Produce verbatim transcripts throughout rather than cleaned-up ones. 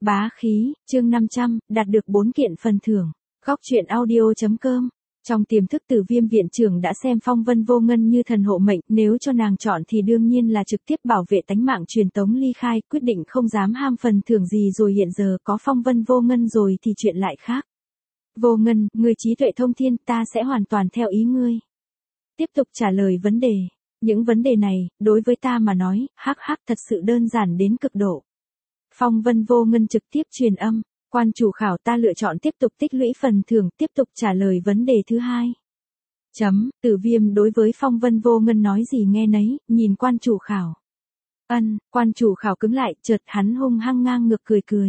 Bá khí, chương năm trăm, đạt được bốn kiện phần thưởng. Góc truyện audio chấm com. Trong tiềm thức Tử Viêm viện trưởng đã xem Phong Vân Vô Ngân như thần hộ mệnh, nếu cho nàng chọn thì đương nhiên là trực tiếp bảo vệ tánh mạng truyền tống ly khai, quyết định không dám ham phần thưởng gì rồi hiện giờ có Phong Vân Vô Ngân rồi thì chuyện lại khác. Vô Ngân, người trí tuệ thông thiên, ta sẽ hoàn toàn theo ý ngươi. Tiếp tục trả lời vấn đề. Những vấn đề này, đối với ta mà nói, hắc hắc thật sự đơn giản đến cực độ. Phong Vân Vô Ngân trực tiếp truyền âm, quan chủ khảo ta lựa chọn tiếp tục tích lũy phần thưởng, tiếp tục trả lời vấn đề thứ hai. Chấm, Tử Viêm đối với Phong Vân Vô Ngân nói gì nghe nấy, nhìn quan chủ khảo. Ân, quan chủ khảo cứng lại, chợt hắn hung hăng ngang ngược cười cười.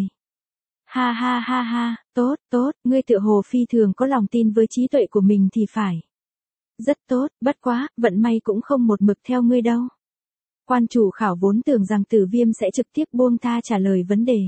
Ha ha ha ha, tốt, tốt, ngươi tựa hồ phi thường có lòng tin với trí tuệ của mình thì phải. Rất tốt, bất quá, vận may cũng không một mực theo ngươi đâu. Quan chủ khảo vốn tưởng rằng Tử Viêm sẽ trực tiếp buông tha trả lời vấn đề.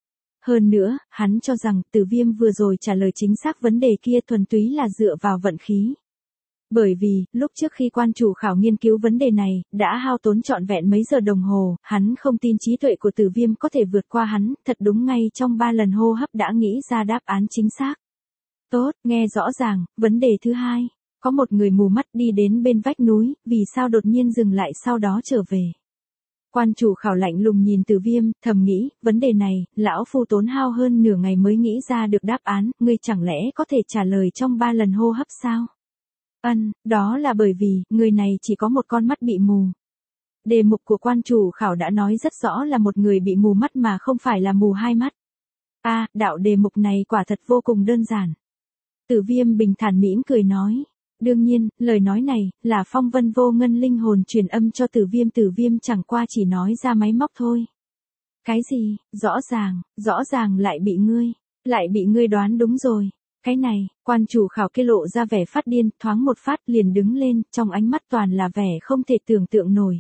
Hơn nữa, hắn cho rằng Tử Viêm vừa rồi trả lời chính xác vấn đề kia thuần túy là dựa vào vận khí. Bởi vì, lúc trước khi quan chủ khảo nghiên cứu vấn đề này, đã hao tốn trọn vẹn mấy giờ đồng hồ, hắn không tin trí tuệ của Tử Viêm có thể vượt qua hắn, thật đúng ngay trong ba lần hô hấp đã nghĩ ra đáp án chính xác. Tốt, nghe rõ ràng, vấn đề thứ hai. Có một người mù mắt đi đến bên vách núi, vì sao đột nhiên dừng lại sau đó trở về. Quan chủ khảo lạnh lùng nhìn Tử Viêm, thầm nghĩ, vấn đề này, lão phu tốn hao hơn nửa ngày mới nghĩ ra được đáp án, ngươi chẳng lẽ có thể trả lời trong ba lần hô hấp sao? Ân, đó là bởi vì, người này chỉ có một con mắt bị mù. Đề mục của quan chủ khảo đã nói rất rõ là một người bị mù mắt mà không phải là mù hai mắt. A, à, đạo đề mục này quả thật vô cùng đơn giản. Tử Viêm bình thản mỉm cười nói. Đương nhiên, lời nói này, là Phong Vân Vô Ngân linh hồn truyền âm cho Tử Viêm. Tử Viêm chẳng qua chỉ nói ra máy móc thôi. Cái gì, rõ ràng, rõ ràng lại bị ngươi, lại bị ngươi đoán đúng rồi. Cái này, quan chủ khảo kia lộ ra vẻ phát điên, thoáng một phát liền đứng lên, trong ánh mắt toàn là vẻ không thể tưởng tượng nổi.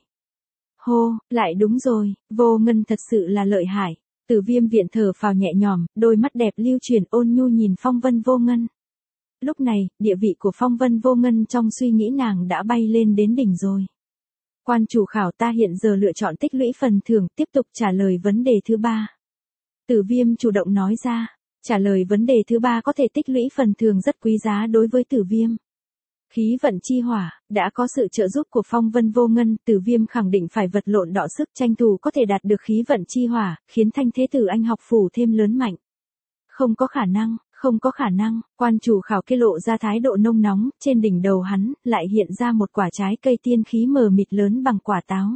Hô, lại đúng rồi, Vô Ngân thật sự là lợi hại. Tử Viêm viện thở phào nhẹ nhõm, đôi mắt đẹp lưu chuyển ôn nhu nhìn Phong Vân Vô Ngân. Lúc này, địa vị của Phong Vân Vô Ngân trong suy nghĩ nàng đã bay lên đến đỉnh rồi. Quan chủ khảo ta hiện giờ lựa chọn tích lũy phần thưởng, tiếp tục trả lời vấn đề thứ ba. Tử Viêm chủ động nói ra, trả lời vấn đề thứ ba có thể tích lũy phần thưởng rất quý giá đối với Tử Viêm. Khí vận chi hỏa, đã có sự trợ giúp của Phong Vân Vô Ngân, Tử Viêm khẳng định phải vật lộn đọ sức tranh thủ có thể đạt được khí vận chi hỏa, khiến thanh thế tử anh học phủ thêm lớn mạnh. Không có khả năng. Không có khả năng, quan chủ khảo kia lộ ra thái độ nông nóng, trên đỉnh đầu hắn, lại hiện ra một quả trái cây tiên khí mờ mịt lớn bằng quả táo.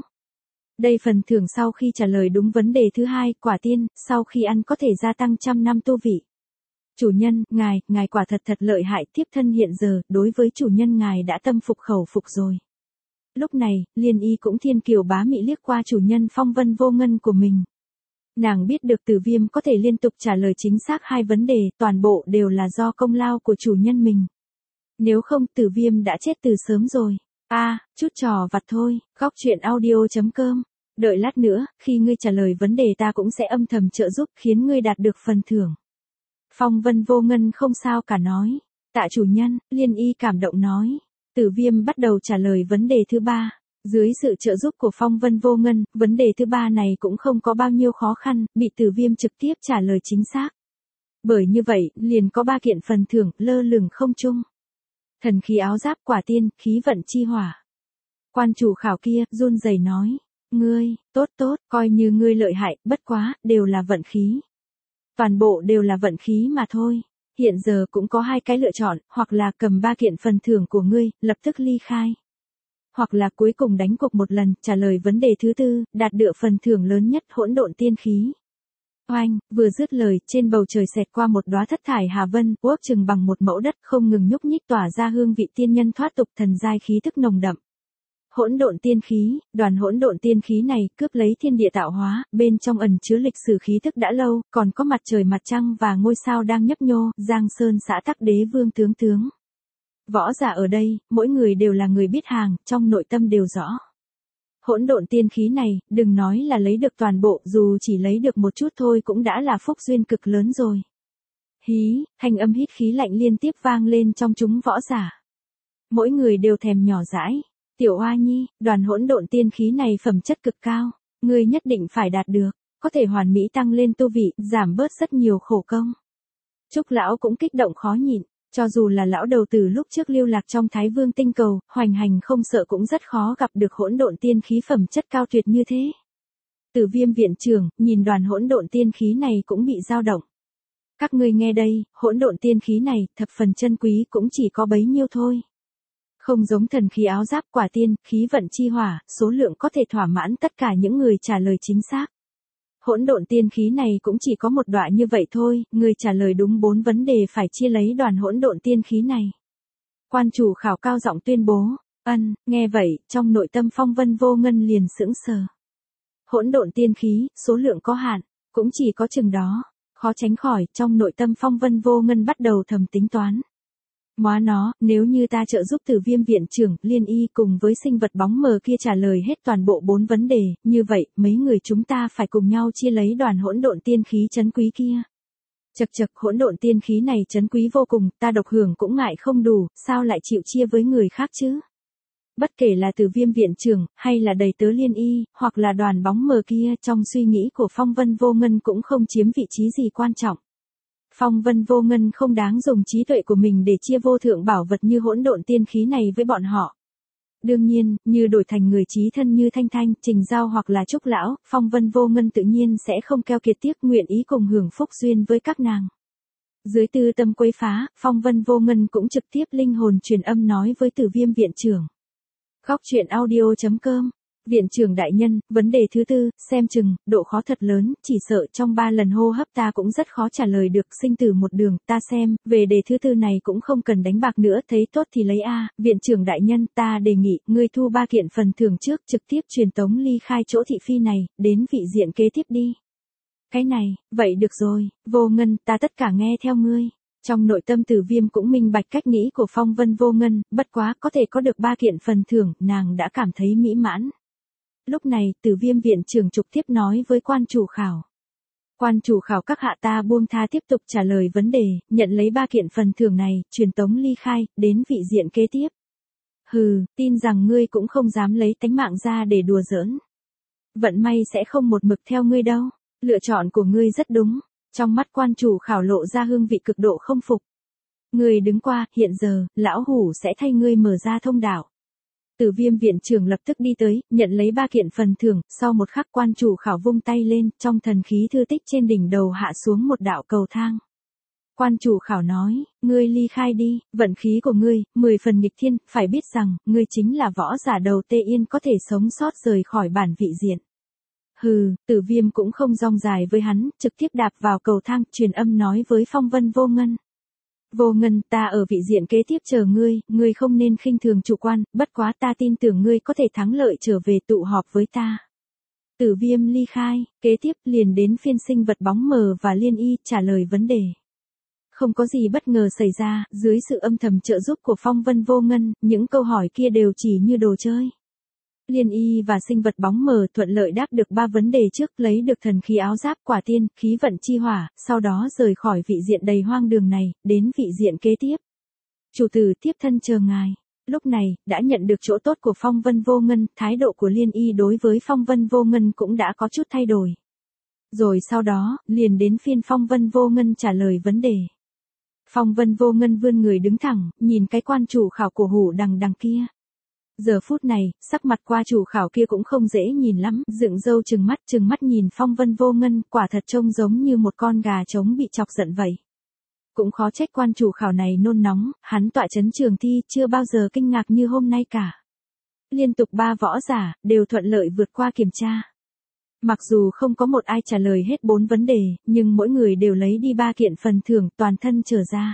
Đây phần thưởng sau khi trả lời đúng vấn đề thứ hai, quả tiên, sau khi ăn có thể gia tăng trăm năm tu vị. Chủ nhân, ngài, ngài quả thật thật lợi hại, tiếp thân hiện giờ, đối với chủ nhân ngài đã tâm phục khẩu phục rồi. Lúc này, Liên Y cũng thiên kiều bá mị liếc qua chủ nhân Phong Vân Vô Ngân của mình. Nàng biết được Tử Viêm có thể liên tục trả lời chính xác hai vấn đề, toàn bộ đều là do công lao của chủ nhân mình. Nếu không Tử Viêm đã chết từ sớm rồi. A, à, chút trò vặt thôi, góc truyện audio chấm com. Đợi lát nữa, khi ngươi trả lời vấn đề ta cũng sẽ âm thầm trợ giúp khiến ngươi đạt được phần thưởng. Phong Vân Vô Ngân không sao cả nói. Tạ chủ nhân, Liên Y cảm động nói. Tử Viêm bắt đầu trả lời vấn đề thứ ba. Dưới sự trợ giúp của Phong Vân Vô Ngân, vấn đề thứ ba này cũng không có bao nhiêu khó khăn, bị Tử Viêm trực tiếp trả lời chính xác. Bởi như vậy, liền có ba kiện phần thưởng, lơ lửng không trung. Thần khí áo giáp quả tiên, khí vận chi hỏa. Quan chủ khảo kia, run rẩy nói. Ngươi, tốt tốt, coi như ngươi lợi hại, bất quá, đều là vận khí. Toàn bộ đều là vận khí mà thôi. Hiện giờ cũng có hai cái lựa chọn, hoặc là cầm ba kiện phần thưởng của ngươi, lập tức ly khai. Hoặc là cuối cùng đánh cuộc một lần, trả lời vấn đề thứ tư, đạt được phần thưởng lớn nhất hỗn độn tiên khí. Oanh, vừa dứt lời, trên bầu trời xẹt qua một đóa thất thải hà vân, ước chừng bằng một mẫu đất không ngừng nhúc nhích tỏa ra hương vị tiên nhân thoát tục thần giai khí thức nồng đậm. Hỗn độn tiên khí, đoàn hỗn độn tiên khí này cướp lấy thiên địa tạo hóa, bên trong ẩn chứa lịch sử khí thức đã lâu, còn có mặt trời mặt trăng và ngôi sao đang nhấp nhô, Giang Sơn xã tắc đế vương tướng tướng. Võ giả ở đây, mỗi người đều là người biết hàng, trong nội tâm đều rõ. Hỗn độn tiên khí này, đừng nói là lấy được toàn bộ, dù chỉ lấy được một chút thôi cũng đã là phúc duyên cực lớn rồi. Hí, thanh âm hít khí lạnh liên tiếp vang lên trong chúng võ giả. Mỗi người đều thèm nhỏ dãi. Tiểu Oa Nhi, đoàn hỗn độn tiên khí này phẩm chất cực cao, ngươi nhất định phải đạt được. có thể hoàn mỹ tăng lên tu vị, giảm bớt rất nhiều khổ công. Trúc lão cũng kích động khó nhịn, cho dù là lão đầu từ lúc trước lưu lạc trong Thái Vương tinh cầu, hoành hành không sợ cũng rất khó gặp được hỗn độn tiên khí phẩm chất cao tuyệt như thế. Tử Viêm viện trưởng, nhìn đoàn hỗn độn tiên khí này cũng bị dao động. Các ngươi nghe đây, hỗn độn tiên khí này, thập phần chân quý cũng chỉ có bấy nhiêu thôi. Không giống thần khí áo giáp quả tiên, khí vận chi hỏa, số lượng có thể thỏa mãn tất cả những người trả lời chính xác. Hỗn độn tiên khí này cũng chỉ có một đọa như vậy thôi, người trả lời đúng bốn vấn đề phải chia lấy đoàn hỗn độn tiên khí này. Quan chủ khảo cao giọng tuyên bố, ân, nghe vậy, trong nội tâm Phong Vân Vô Ngân liền sững sờ. Hỗn độn tiên khí, số lượng có hạn, cũng chỉ có chừng đó, khó tránh khỏi, trong nội tâm Phong Vân Vô Ngân bắt đầu thầm tính toán. Móa nó, nếu như ta trợ giúp Tử Viêm viện trưởng, Liên Y cùng với sinh vật bóng mờ kia trả lời hết toàn bộ bốn vấn đề, như vậy, mấy người chúng ta phải cùng nhau chia lấy đoàn hỗn độn tiên khí trấn quý kia. Chậc chậc, hỗn độn tiên khí này trấn quý vô cùng, ta độc hưởng cũng ngại không đủ, sao lại chịu chia với người khác chứ? Bất kể là Tử Viêm viện trưởng, hay là đầy tớ Liên Y, hoặc là đoàn bóng mờ kia, trong suy nghĩ của Phong Vân Vô Ngân cũng không chiếm vị trí gì quan trọng. Phong Vân Vô Ngân không đáng dùng trí tuệ của mình để chia vô thượng bảo vật như hỗn độn tiên khí này với bọn họ. Đương nhiên, như đổi thành người trí thân như Thanh Thanh, Trình Giao hoặc là Trúc Lão, Phong Vân Vô Ngân tự nhiên sẽ không keo kiệt tiếc nguyện ý cùng hưởng phúc duyên với các nàng. Dưới tư tâm quấy phá, Phong Vân Vô Ngân cũng trực tiếp linh hồn truyền âm nói với Tử Viêm viện trưởng. Góc truyện audio chấm com. Viện trưởng đại nhân, vấn đề thứ tư, xem chừng, độ khó thật lớn, chỉ sợ trong ba lần hô hấp ta cũng rất khó trả lời được, sinh tử một đường, ta xem, về đề thứ tư này cũng không cần đánh bạc nữa, thấy tốt thì lấy A, viện trưởng đại nhân, ta đề nghị, ngươi thu ba kiện phần thưởng trước, trực tiếp truyền tống ly khai chỗ thị phi này, đến vị diện kế tiếp đi. Cái này, vậy được rồi, Vô Ngân, ta tất cả nghe theo ngươi. Trong nội tâm Tử Viêm cũng minh bạch cách nghĩ của Phong Vân Vô Ngân, bất quá có thể có được ba kiện phần thưởng, nàng đã cảm thấy mỹ mãn. Lúc này, Tử Viêm viện trưởng trực tiếp nói với quan chủ khảo. Quan chủ khảo các hạ ta buông tha tiếp tục trả lời vấn đề, nhận lấy ba kiện phần thưởng này, truyền tống ly khai, đến vị diện kế tiếp. Hừ, tin rằng ngươi cũng không dám lấy tánh mạng ra để đùa giỡn. Vận may sẽ không một mực theo ngươi đâu, lựa chọn của ngươi rất đúng. Trong mắt quan chủ khảo lộ ra hương vị cực độ không phục. Ngươi đứng qua, hiện giờ, lão hủ sẽ thay ngươi mở ra thông đạo. Tử Viêm viện trưởng lập tức đi tới, nhận lấy ba kiện phần thưởng, sau một khắc quan chủ khảo vung tay lên, trong thần khí thư tích trên đỉnh đầu hạ xuống một đạo cầu thang. Quan chủ khảo nói, ngươi ly khai đi, vận khí của ngươi, mười phần nghịch thiên, phải biết rằng, ngươi chính là võ giả đầu Tê Yên có thể sống sót rời khỏi bản vị diện. Hừ, Tử Viêm cũng không rong dài với hắn, trực tiếp đạp vào cầu thang, truyền âm nói với Phong Vân Vô Ngân. Vô Ngân, ta ở vị diện kế tiếp chờ ngươi, ngươi không nên khinh thường chủ quan, bất quá ta tin tưởng ngươi có thể thắng lợi trở về tụ họp với ta. Tử Viêm ly khai, kế tiếp liền đến phiên sinh vật bóng mờ và Liên Y trả lời vấn đề. Không có gì bất ngờ xảy ra, dưới sự âm thầm trợ giúp của Phong Vân Vô Ngân, những câu hỏi kia đều chỉ như đồ chơi. Liên Y và sinh vật bóng mờ thuận lợi đáp được ba vấn đề trước, lấy được thần khí áo giáp quả tiên, khí vận chi hỏa, sau đó rời khỏi vị diện đầy hoang đường này, đến vị diện kế tiếp. Chủ tử tiếp thân chờ ngài. Lúc này, đã nhận được chỗ tốt của Phong Vân Vô Ngân, thái độ của Liên Y đối với Phong Vân Vô Ngân cũng đã có chút thay đổi. Rồi sau đó, liền đến phiên Phong Vân Vô Ngân trả lời vấn đề. Phong Vân Vô Ngân vươn người đứng thẳng, nhìn cái quan chủ khảo của hủ đằng đằng kia. Giờ phút này, sắc mặt qua chủ khảo kia cũng không dễ nhìn lắm, dựng râu trừng mắt trừng mắt nhìn Phong Vân Vô Ngân, quả thật trông giống như một con gà trống bị chọc giận vậy. Cũng khó trách quan chủ khảo này nôn nóng, hắn tọa chấn trường thi chưa bao giờ kinh ngạc như hôm nay cả. Liên tục ba võ giả, đều thuận lợi vượt qua kiểm tra. Mặc dù không có một ai trả lời hết bốn vấn đề, nhưng mỗi người đều lấy đi ba kiện phần thưởng toàn thân trở ra.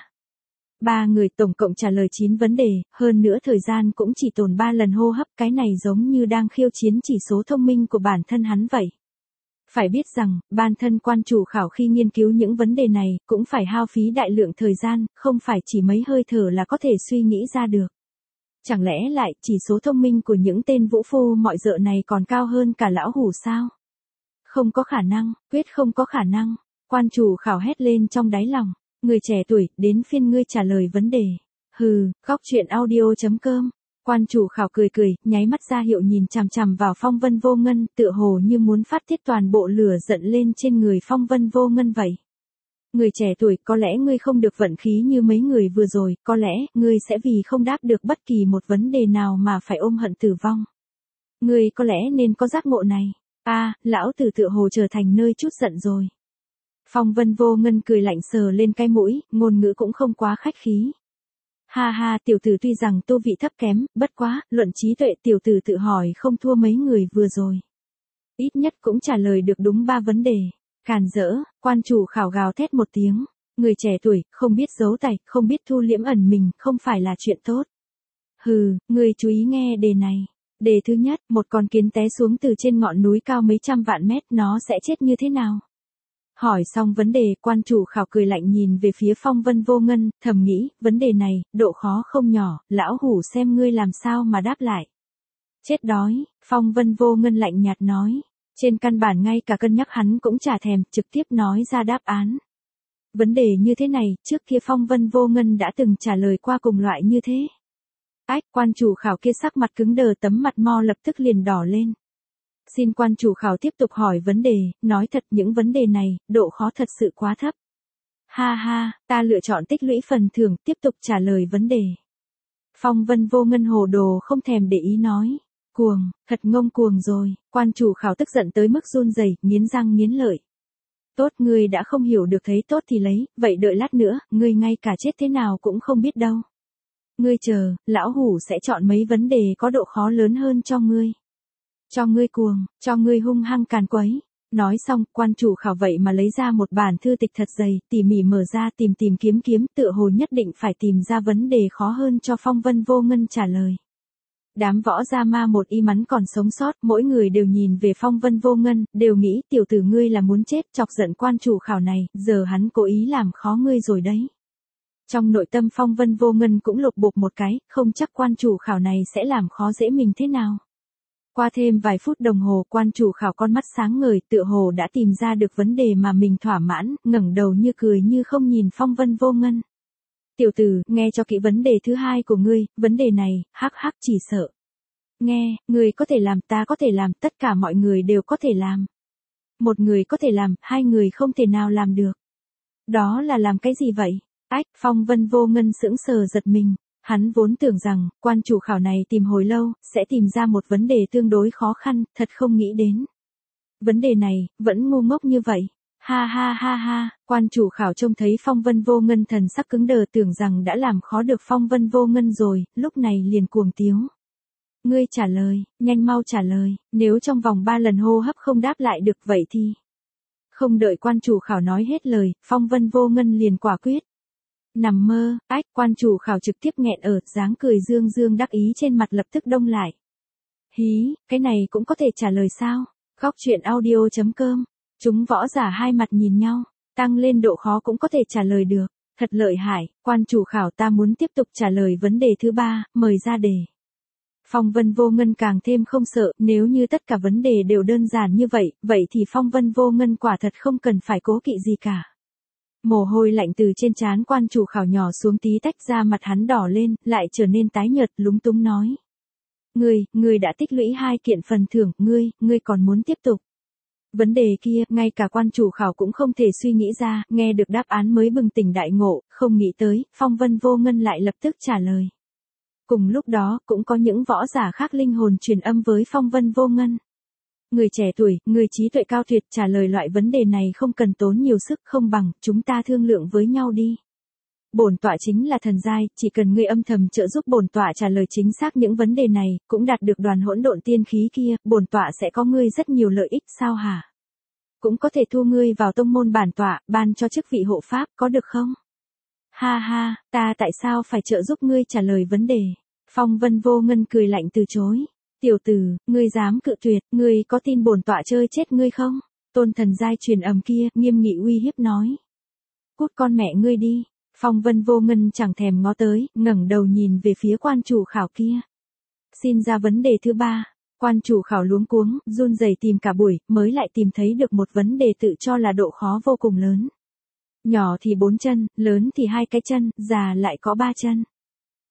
Ba người tổng cộng trả lời chín vấn đề, hơn nữa thời gian cũng chỉ tồn ba lần hô hấp, cái này giống như đang khiêu chiến chỉ số thông minh của bản thân hắn vậy. Phải biết rằng, bản thân quan chủ khảo khi nghiên cứu những vấn đề này, cũng phải hao phí đại lượng thời gian, không phải chỉ mấy hơi thở là có thể suy nghĩ ra được. Chẳng lẽ lại, chỉ số thông minh của những tên vũ phu mọi dợ này còn cao hơn cả lão hủ sao? Không có khả năng, quyết không có khả năng. Quan chủ khảo hét lên trong đáy lòng. Người trẻ tuổi, đến phiên ngươi trả lời vấn đề. Hừ, góc truyện audio chấm com. Quan chủ khảo cười cười, nháy mắt ra hiệu nhìn chằm chằm vào Phong Vân Vô Ngân, tựa hồ như muốn phát tiết toàn bộ lửa giận lên trên người Phong Vân Vô Ngân vậy. Người trẻ tuổi, có lẽ ngươi không được vận khí như mấy người vừa rồi, có lẽ, ngươi sẽ vì không đáp được bất kỳ một vấn đề nào mà phải ôm hận tử vong. Ngươi có lẽ nên có giác ngộ này. A, à, lão tử tựa hồ trở thành nơi chút giận rồi. Phong Vân Vô Ngân cười lạnh sờ lên cái mũi, ngôn ngữ cũng không quá khách khí. Ha ha, tiểu tử tuy rằng tu vị thấp kém, bất quá, luận trí tuệ tiểu tử tự hỏi không thua mấy người vừa rồi. Ít nhất cũng trả lời được đúng ba vấn đề. Càn rỡ, quan chủ khảo gào thét một tiếng. Người trẻ tuổi, không biết giấu tài, không biết thu liễm ẩn mình, không phải là chuyện tốt. Hừ, người chú ý nghe đề này. Đề thứ nhất, một con kiến té xuống từ trên ngọn núi cao mấy trăm vạn mét, nó sẽ chết như thế nào? Hỏi xong vấn đề, quan chủ khảo cười lạnh nhìn về phía Phong Vân Vô Ngân, thầm nghĩ, vấn đề này, độ khó không nhỏ, lão hủ xem ngươi làm sao mà đáp lại. Chết đói, Phong Vân Vô Ngân lạnh nhạt nói. Trên căn bản ngay cả cân nhắc hắn cũng chả thèm, trực tiếp nói ra đáp án. Vấn đề như thế này, trước kia Phong Vân Vô Ngân đã từng trả lời qua cùng loại như thế. Ách, quan chủ khảo kia sắc mặt cứng đờ, tấm mặt mo lập tức liền đỏ lên. Xin quan chủ khảo tiếp tục hỏi vấn đề, nói thật những vấn đề này, độ khó thật sự quá thấp. Ha ha, ta lựa chọn tích lũy phần thưởng, tiếp tục trả lời vấn đề. Phong Vân Vô Ngân hồ đồ không thèm để ý nói. Cuồng, thật ngông cuồng rồi, quan chủ khảo tức giận tới mức run rẩy, nghiến răng nghiến lợi. Tốt, ngươi đã không hiểu được thấy tốt thì lấy, vậy đợi lát nữa, ngươi ngay cả chết thế nào cũng không biết đâu. Ngươi chờ, lão hủ sẽ chọn mấy vấn đề có độ khó lớn hơn cho ngươi. Cho ngươi cuồng, cho ngươi hung hăng càn quấy. Nói xong, quan chủ khảo vậy mà lấy ra một bản thư tịch thật dày, tỉ mỉ mở ra tìm tìm kiếm kiếm, tựa hồ nhất định phải tìm ra vấn đề khó hơn cho Phong Vân Vô Ngân trả lời. Đám võ gia ma một y mắn còn sống sót, mỗi người đều nhìn về Phong Vân Vô Ngân, đều nghĩ tiểu tử ngươi là muốn chết, chọc giận quan chủ khảo này, giờ hắn cố ý làm khó ngươi rồi đấy. Trong nội tâm Phong Vân Vô Ngân cũng lục bục một cái, không chắc quan chủ khảo này sẽ làm khó dễ mình thế nào. Qua thêm vài phút đồng hồ, quan chủ khảo con mắt sáng ngời, tựa hồ đã tìm ra được vấn đề mà mình thỏa mãn, ngẩng đầu như cười như không nhìn Phong Vân Vô Ngân. Tiểu tử, nghe cho kỹ vấn đề thứ hai của ngươi, vấn đề này, hắc hắc chỉ sợ. Nghe, người có thể làm, ta có thể làm, tất cả mọi người đều có thể làm. Một người có thể làm, hai người không thể nào làm được. Đó là làm cái gì vậy? Ách, Phong Vân Vô Ngân sững sờ giật mình. Hắn vốn tưởng rằng, quan chủ khảo này tìm hồi lâu, sẽ tìm ra một vấn đề tương đối khó khăn, thật không nghĩ đến. Vấn đề này, vẫn ngu ngốc như vậy. Ha ha ha ha, quan chủ khảo trông thấy Phong Vân Vô Ngân thần sắc cứng đờ tưởng rằng đã làm khó được Phong Vân Vô Ngân rồi, lúc này liền cuồng tiếu. Ngươi trả lời, nhanh mau trả lời, nếu trong vòng ba lần hô hấp không đáp lại được vậy thì... Không đợi quan chủ khảo nói hết lời, Phong Vân Vô Ngân liền quả quyết. Nằm mơ, ách, quan chủ khảo trực tiếp nghẹn ở, dáng cười dương dương đắc ý trên mặt lập tức đông lại. Hí, cái này cũng có thể trả lời sao? Góc truyện audio chấm com. Chúng võ giả hai mặt nhìn nhau, tăng lên độ khó cũng có thể trả lời được. Thật lợi hại, quan chủ khảo ta muốn tiếp tục trả lời vấn đề thứ ba, mời ra đề. Phong Vân Vô Ngân càng thêm không sợ, nếu như tất cả vấn đề đều đơn giản như vậy, vậy thì Phong Vân Vô Ngân quả thật không cần phải cố kỵ gì cả. Mồ hôi lạnh từ trên trán quan chủ khảo nhỏ xuống tí tách ra, mặt hắn đỏ lên, lại trở nên tái nhợt, lúng túng nói. Ngươi, ngươi đã tích lũy hai kiện phần thưởng, ngươi, ngươi còn muốn tiếp tục. Vấn đề kia, ngay cả quan chủ khảo cũng không thể suy nghĩ ra, nghe được đáp án mới bừng tỉnh đại ngộ, không nghĩ tới, Phong Vân Vô Ngân lại lập tức trả lời. Cùng lúc đó, cũng có những võ giả khác linh hồn truyền âm với Phong Vân Vô Ngân. Người trẻ tuổi, người trí tuệ cao tuyệt, trả lời loại vấn đề này không cần tốn nhiều sức, không bằng, chúng ta thương lượng với nhau đi. Bổn tọa chính là thần giai, chỉ cần ngươi âm thầm trợ giúp bổn tọa trả lời chính xác những vấn đề này, cũng đạt được đoàn hỗn độn tiên khí kia, bổn tọa sẽ có ngươi rất nhiều lợi ích, sao hả? Cũng có thể thu ngươi vào tông môn bản tọa, ban cho chức vị hộ pháp, có được không? Ha ha, ta tại sao phải trợ giúp ngươi trả lời vấn đề? Phong Vân Vô Ngân cười lạnh từ chối. Tiểu tử, ngươi dám cự tuyệt, ngươi có tin bổn tọa chơi chết ngươi không? Tôn thần giai truyền ầm kia, nghiêm nghị uy hiếp nói. Cút con mẹ ngươi đi. Phong Vân Vô Ngân chẳng thèm ngó tới, ngẩng đầu nhìn về phía quan chủ khảo kia. Xin ra vấn đề thứ ba. Quan chủ khảo luống cuống, run rẩy tìm cả buổi, mới lại tìm thấy được một vấn đề tự cho là độ khó vô cùng lớn. Nhỏ thì bốn chân, lớn thì hai cái chân, già lại có ba chân.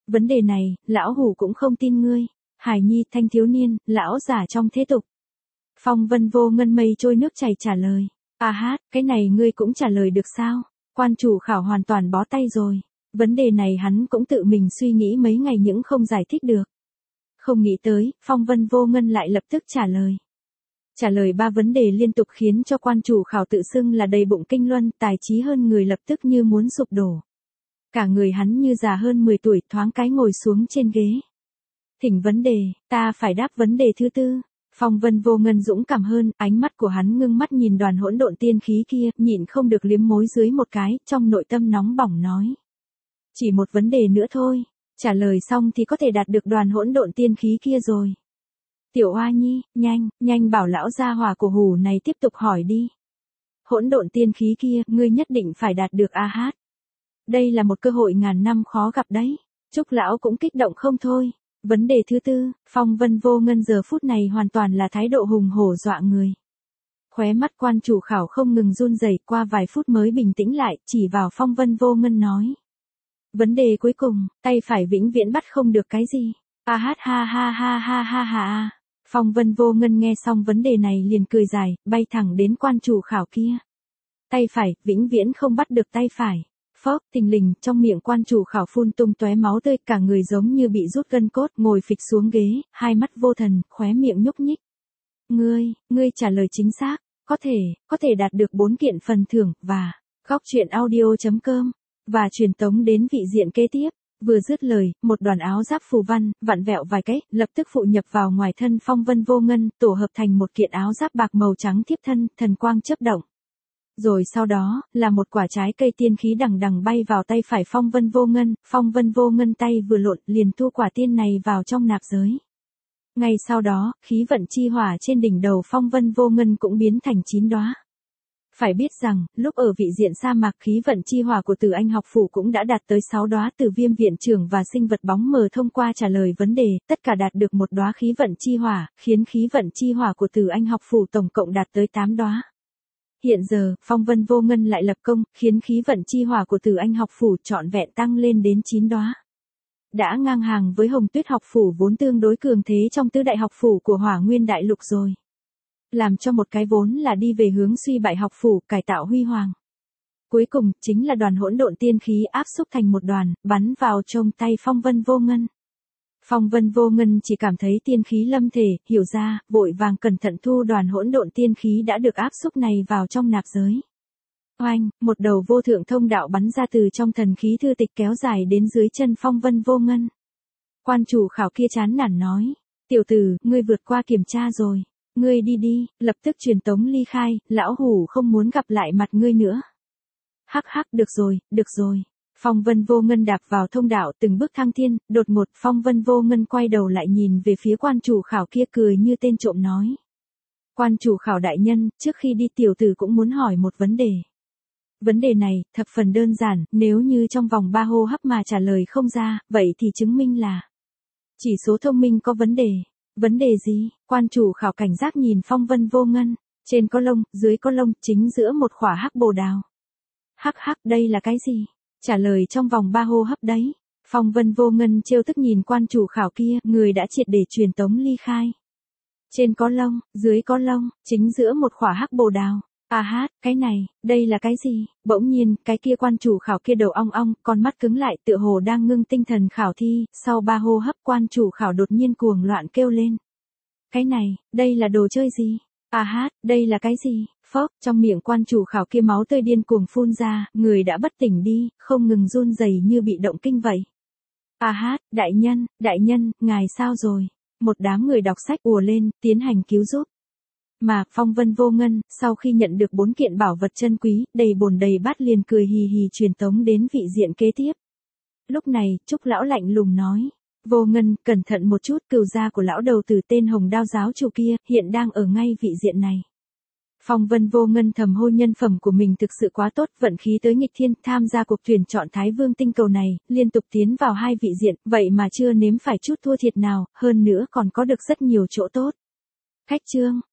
Vấn đề này, lão hủ cũng không tin ngươi. Hải nhi, thanh thiếu niên, lão giả trong thế tục. Phong vân vô ngân mây trôi nước chảy trả lời. A hát, cái này ngươi cũng trả lời được sao? Quan chủ khảo hoàn toàn bó tay rồi. Vấn đề này hắn cũng tự mình suy nghĩ mấy ngày những không giải thích được. Không nghĩ tới, phong vân vô ngân lại lập tức trả lời. Trả lời ba vấn đề liên tục khiến cho quan chủ khảo tự xưng là đầy bụng kinh luân, tài trí hơn người lập tức như muốn sụp đổ. Cả người hắn như già hơn mười tuổi, thoáng cái ngồi xuống trên ghế. Thỉnh vấn đề, ta phải đáp vấn đề thứ tư. Phong vân vô ngân dũng cảm hơn, ánh mắt của hắn ngưng mắt nhìn đoàn hỗn độn tiên khí kia, nhịn không được liếm môi dưới một cái, trong nội tâm nóng bỏng nói. Chỉ một vấn đề nữa thôi, trả lời xong thì có thể đạt được đoàn hỗn độn tiên khí kia rồi. Tiểu Oa Nhi, nhanh, nhanh bảo lão gia hỏa của hủ này tiếp tục hỏi đi. Hỗn độn tiên khí kia, ngươi nhất định phải đạt được a hát. Đây là một cơ hội ngàn năm khó gặp đấy. Trúc lão cũng kích động không thôi. Vấn đề thứ tư, phong vân vô ngân giờ phút này hoàn toàn là thái độ hùng hổ dọa người. Khóe mắt quan chủ khảo không ngừng run rẩy, qua vài phút mới bình tĩnh lại, chỉ vào phong vân vô ngân nói. Vấn đề cuối cùng, tay phải vĩnh viễn bắt không được cái gì. A hát ha ha ha ha ha ha. Phong vân vô ngân nghe xong vấn đề này liền cười dài, bay thẳng đến quan chủ khảo kia. Tay phải, vĩnh viễn không bắt được tay phải. Phốc, thình lình, trong miệng quan chủ khảo phun tung tóe máu tươi, cả người giống như bị rút gân cốt, ngồi phịch xuống ghế, hai mắt vô thần, khóe miệng nhúc nhích. Ngươi, ngươi trả lời chính xác, có thể, có thể đạt được bốn kiện phần thưởng, và, góc truyện audio chấm com, và truyền tống đến vị diện kế tiếp. Vừa dứt lời, một đoàn áo giáp phù văn, vặn vẹo vài cái, lập tức phụ nhập vào ngoài thân phong vân vô ngân, tổ hợp thành một kiện áo giáp bạc màu trắng tiếp thân, thần quang chớp động. Rồi sau đó, là một quả trái cây tiên khí đằng đằng bay vào tay phải phong vân vô ngân, phong vân vô ngân tay vừa lộn liền thu quả tiên này vào trong nạp giới. Ngay sau đó, khí vận chi hỏa trên đỉnh đầu phong vân vô ngân cũng biến thành chín đóa. Phải biết rằng, lúc ở vị diện sa mạc khí vận chi hỏa của Từ Anh học phủ cũng đã đạt tới sáu đóa. Từ Viêm viện trưởng và sinh vật bóng mờ thông qua trả lời vấn đề, tất cả đạt được một đóa khí vận chi hỏa, khiến khí vận chi hỏa của Từ Anh học phủ tổng cộng đạt tới tám đóa. Hiện giờ, phong vân vô ngân lại lập công, khiến khí vận chi hỏa của Từ Anh học phủ trọn vẹn tăng lên đến chín đóa. Đã ngang hàng với Hồng Tuyết học phủ vốn tương đối cường thế trong tứ đại học phủ của Hỏa Nguyên đại lục rồi. Làm cho một cái vốn là đi về hướng suy bại học phủ, cải tạo huy hoàng. Cuối cùng, chính là đoàn hỗn độn tiên khí áp xúc thành một đoàn, bắn vào trong tay phong vân vô ngân. Phong vân vô ngân chỉ cảm thấy tiên khí lâm thể, hiểu ra, vội vàng cẩn thận thu đoàn hỗn độn tiên khí đã được áp xúc này vào trong nạp giới. Oanh, một đầu vô thượng thông đạo bắn ra từ trong thần khí thư tịch kéo dài đến dưới chân phong vân vô ngân. Quan chủ khảo kia chán nản nói, tiểu tử, ngươi vượt qua kiểm tra rồi. Ngươi đi đi, lập tức truyền tống ly khai, lão hủ không muốn gặp lại mặt ngươi nữa. Hắc hắc, được rồi, được rồi. Phong vân vô ngân đạp vào thông đạo từng bước thăng thiên, đột ngột phong vân vô ngân quay đầu lại nhìn về phía quan chủ khảo kia cười như tên trộm nói. Quan chủ khảo đại nhân, trước khi đi tiểu tử cũng muốn hỏi một vấn đề. Vấn đề này, thập phần đơn giản, nếu như trong vòng ba hô hấp mà trả lời không ra, vậy thì chứng minh là chỉ số thông minh có vấn đề. Vấn đề gì? Quan chủ khảo cảnh giác nhìn phong vân vô ngân, trên có lông, dưới có lông, chính giữa một khỏa hắc bồ đào. Hắc hắc, đây là cái gì? Trả lời trong vòng ba hô hấp đấy. Phong vân vô ngân trêu tức nhìn quan chủ khảo kia, người đã triệt để truyền tống ly khai. Trên có lông, dưới có lông, chính giữa một khỏa hắc bồ đào. À hát, cái này, đây là cái gì? Bỗng nhiên, cái kia quan chủ khảo kia đầu ong ong, con mắt cứng lại tựa hồ đang ngưng tinh thần khảo thi, sau ba hô hấp quan chủ khảo đột nhiên cuồng loạn kêu lên. Cái này, đây là đồ chơi gì? À hát, đây là cái gì? Phốc, trong miệng quan chủ khảo kia máu tươi điên cuồng phun ra, người đã bất tỉnh đi, không ngừng run rẩy như bị động kinh vậy. À hát, đại nhân, đại nhân, ngài sao rồi? Một đám người đọc sách ùa lên, tiến hành cứu giúp. Mà, phong vân vô ngân, sau khi nhận được bốn kiện bảo vật chân quý, đầy bồn đầy bát liền cười hì hì truyền tống đến vị diện kế tiếp. Lúc này, Trúc lão lạnh lùng nói. Vô ngân, cẩn thận một chút, cừu gia của lão đầu tử tên Hồng Đao giáo chủ kia, hiện đang ở ngay vị diện này. Phong vân vô ngân thầm hô nhân phẩm của mình thực sự quá tốt, vận khí tới nghịch thiên, tham gia cuộc tuyển chọn Thái Vương tinh cầu này, liên tục tiến vào hai vị diện, vậy mà chưa nếm phải chút thua thiệt nào, hơn nữa còn có được rất nhiều chỗ tốt. Khách trương,